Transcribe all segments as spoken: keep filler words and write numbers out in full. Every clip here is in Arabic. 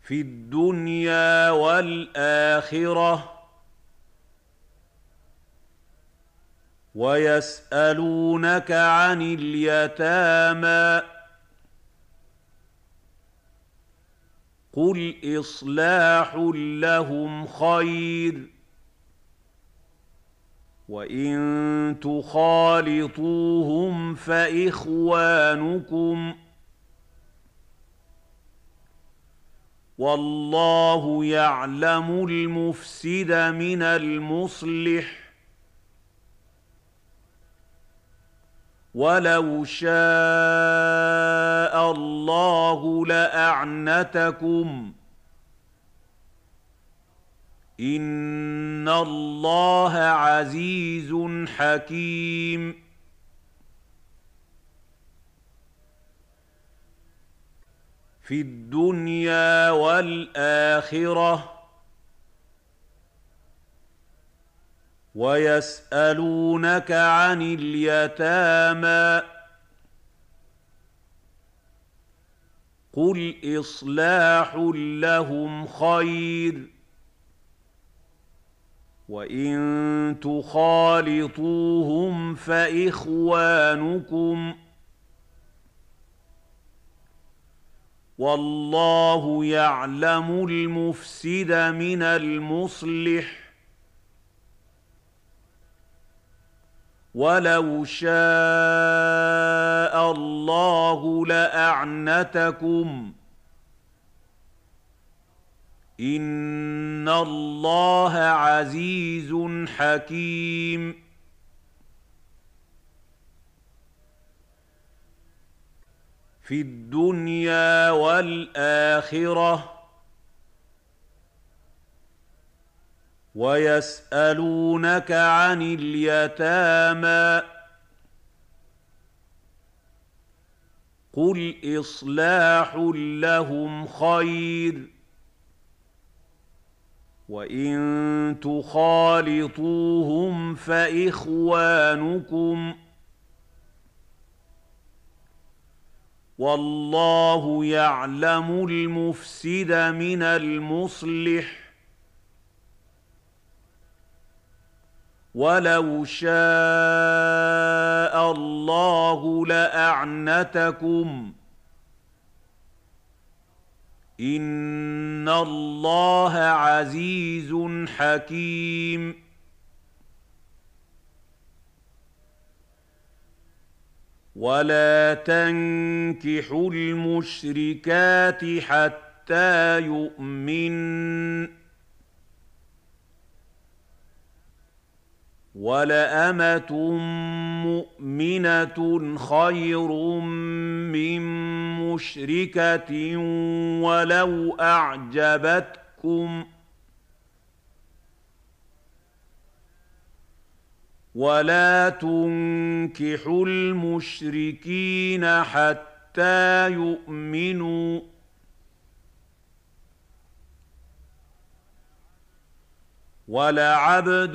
في الدنيا والآخرة ويسألونك عن اليتامى قل إصلاح لهم خير وإن تخالطوهم فإخوانكم والله يعلم المفسد من المصلح ولو شاء الله لأعنتكم إن الله عزيز حكيم في الدنيا والآخرة ويسألونك عن اليتامى قل إصلاح لهم خير وإن تخالطوهم فإخوانكم والله يعلم المفسد من المصلح ولو شاء الله لأعنتكم إن الله عزيز حكيم في الدنيا والآخرة ويسألونك عن اليتامى قل إصلاح لهم خير وإن تخالطوهم فإخوانكم والله يعلم المفسد من المصلح ولو شاء الله لأعنتكم إن الله عزيز حكيم ولا تنكحوا المشركات حتى يؤمنن ولأمة مؤمنة خير من مشركة ولو أعجبتكم ولا تنكحوا المشركين حتى يؤمنوا ولعبد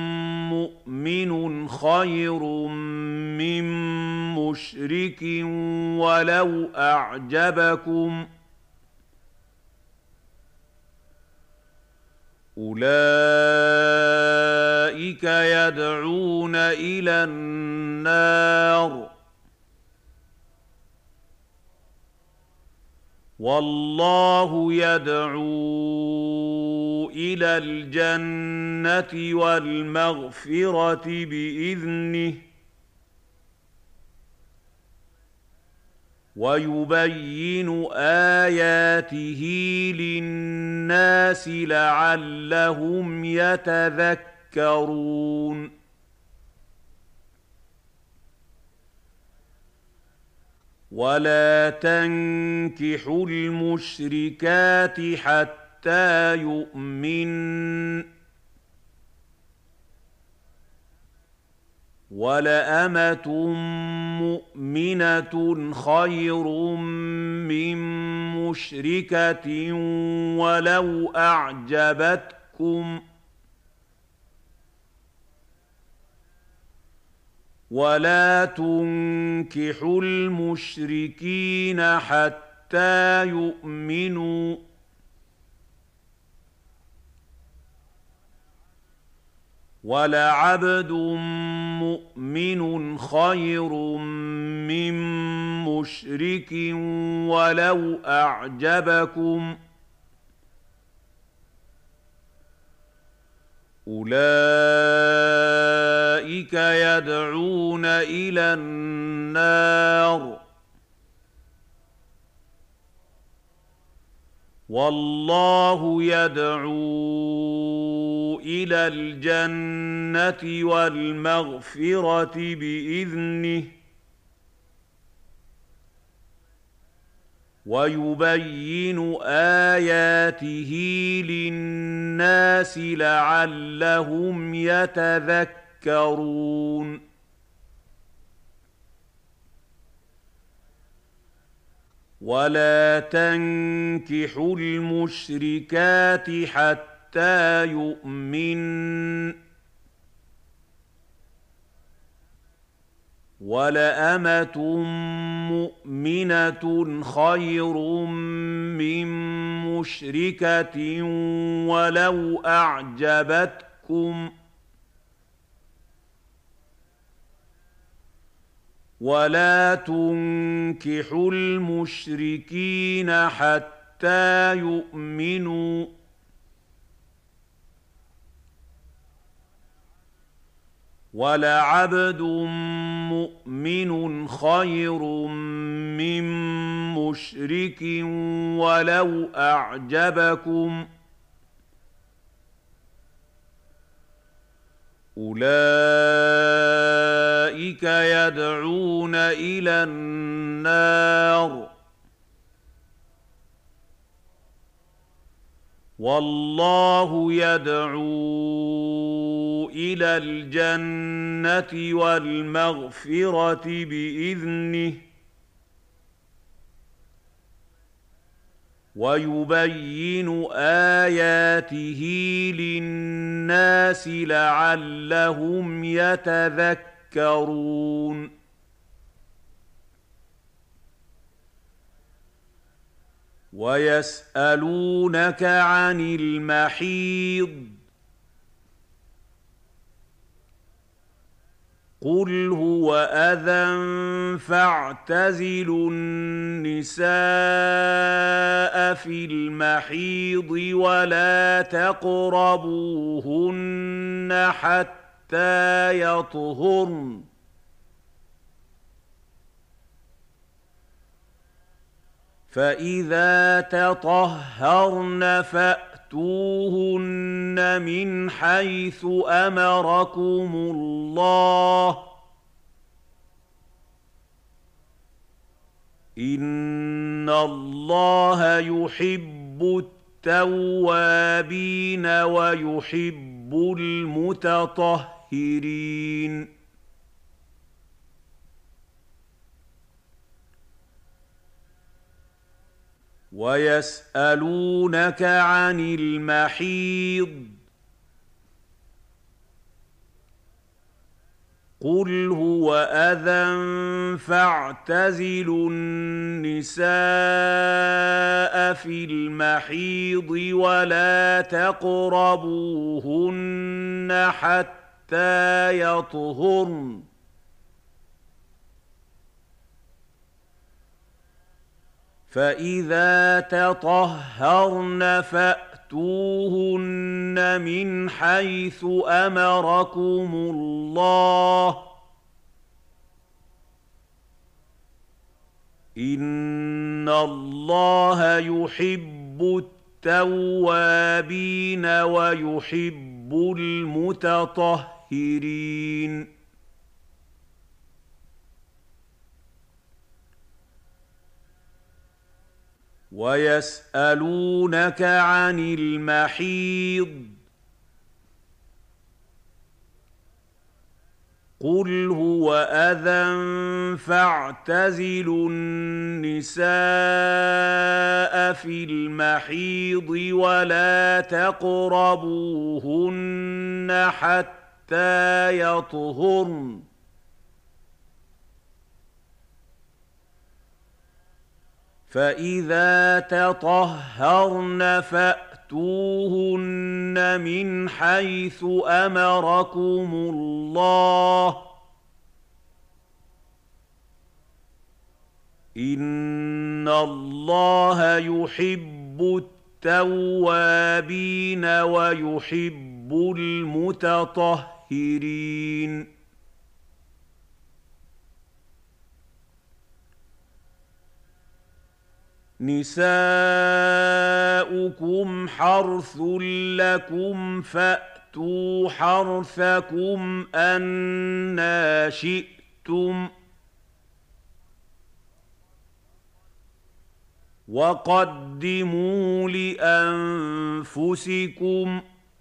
مؤمن خير من مشرك ولو أعجبكم أولئك يدعون إلى النار والله يدعو إلى الجنة والمغفرة بإذنه ويبين آياته للناس لعلهم يتذكرون ولا تنكحوا المشركات حتى يؤمنن ولأمة مؤمنة خير من مشركة ولو أعجبتكم ولا تنكحوا المشركين حتى يؤمنوا وَلَعَبْدٌ مُّؤْمِنٌ خَيْرٌ مِّن مُّشْرِكٍ وَلَوْ أَعْجَبَكُمْ ۗ أُولَٰئِكَ يَدْعُونَ إِلَى النَّارِ وَاللَّهُ يَدْعُو إِلَى الْجَنَّةِ وَالْمَغْفِرَةِ بِإِذْنِهِ ۖ وَيُبَيِّنُ آيَاتِهِ لِلنَّاسِ لَعَلَّهُمْ يَتَذَكَّرُونَ وَلَا تَنكِحُوا الْمُشْرِكَاتِ حَتَّىٰ يُؤْمِنَّ ۚ وَلَأَمَةٌ مُّؤْمِنَةٌ خَيْرٌ مِّن مُّشْرِكَةٍ وَلَوْ أَعْجَبَتْكُمْ ۗ وَلَا تُنكِحُوا الْمُشْرِكِينَ حَتَّىٰ يُؤْمِنُوا ۚ وَلَعَبْدٌ مُّؤْمِنٌ خَيْرٌ مِّن مُّشْرِكٍ وَلَوْ أَعْجَبَكُمْ ۗ أُولَٰئِكَ يَدْعُونَ إِلَى النَّارِ وَاللَّهُ يَدْعُو إِلَى الْجَنَّةِ وَالْمَغْفِرَةِ بِإِذْنِهِ ۖ وَيُبَيِّنُ آيَاتِهِ لِلنَّاسِ لَعَلَّهُمْ يَتَذَكَّرُونَ وَيَسْأَلُونَكَ عَنِ الْمَحِيضِ ۖ قُلْ هُوَ أَذًى فَاعْتَزِلُوا النِّسَاءَ فِي الْمَحِيضِ وَلَا تَقْرَبُوهُنَّ حَتَّىٰ يَطْهُرْنَ ۖ فَإِذَا تَطَهَّرْنَ فَأْتُوهُنَّ مِنْ حَيْثُ أَمَرَكُمُ اللَّهُ ۚ إِنَّ اللَّهَ يُحِبُّ التَّوَّابِينَ وَيُحِبُّ الْمُتَطَهِّرِينَ وَيَسْأَلُونَكَ عَنِ الْمَحِيضِ ۖ قُلْ هُوَ أَذًى فَاعْتَزِلُوا النِّسَاءَ فِي الْمَحِيضِ وَلَا تَقْرَبُوهُنَّ حَتَّىٰ يَطْهُرْنَ ۖ فَإِذَا تَطَهَّرْنَ فَأْتُوهُنَّ مِنْ حَيْثُ أَمَرَكُمُ اللَّهُ ۚ إِنَّ اللَّهَ يُحِبُّ التَّوَّابِينَ وَيُحِبُّ الْمُتَطَهِّرِينَ وَيَسْأَلُونَكَ عَنِ الْمَحِيضِ ۖ قُلْ هُوَ أَذًى فَاعْتَزِلُوا النِّسَاءَ فِي الْمَحِيضِ وَلَا تَقْرَبُوهُنَّ حَتَّىٰ يَطْهُرْنَ ۖ فَإِذَا تَطَهَّرْنَ فَأْتُوهُنَّ فأتوهن من حيث أمركم الله إن الله يحب التوابين ويحب المتطهرين نساؤكم حرث لكم فأتوا حرثكم أنى شئتم وقدموا لأنفسكم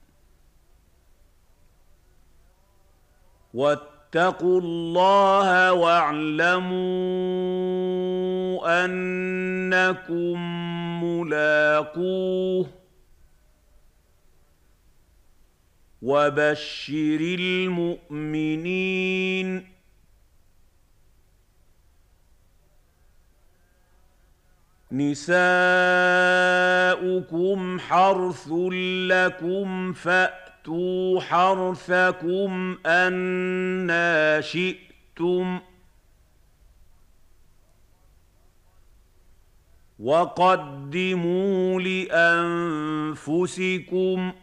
واتقوا الله واعلموا أنكم ملاقوه وبشر المؤمنين نساؤكم حرث لكم فأتوا حرثكم أنى شئتم وقدموا لأنفسكم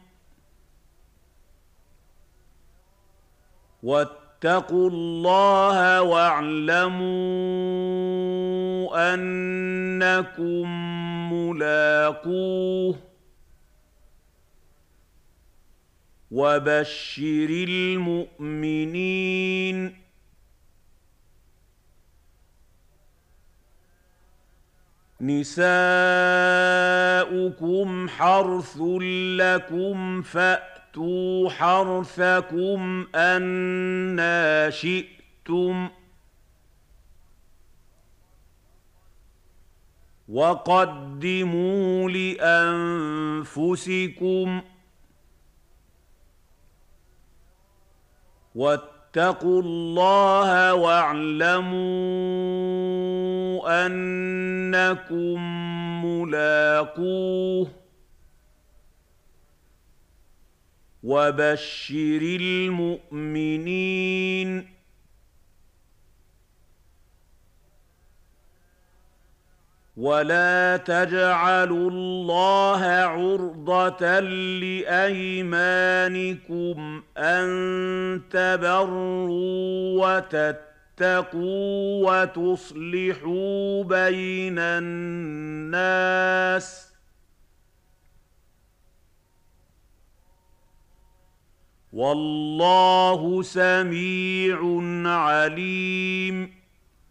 واتقوا الله واعلموا أنكم ملاقوه وبشر المؤمنين نساؤكم حرث لكم فأتوا حرثكم أنى شئتم وقدموا لأنفسكم واتقوا الله واعلموا أنكم ملاقوه وبشر المؤمنين ولا تجعلوا الله عرضة لأيمانكم أن تبروا وتتقوا وتصلحوا بين الناس والله سميع عليم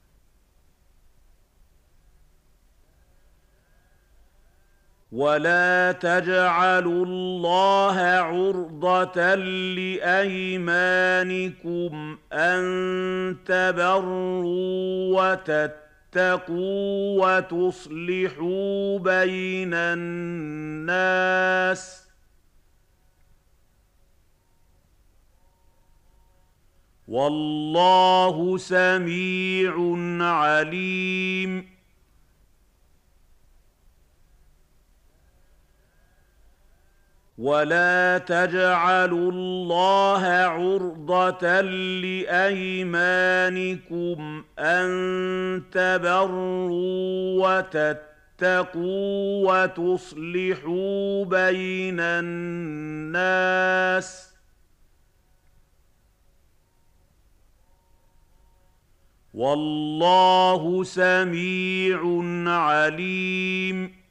ولا تجعلوا الله عرضة لأيمانكم أن تبروا وتتقوا وتصلحوا بين الناس والله سميع عليم ولا تجعلوا الله عرضة لأيمانكم أن تبروا وتتقوا وتصلحوا بين الناس والله سميع عليم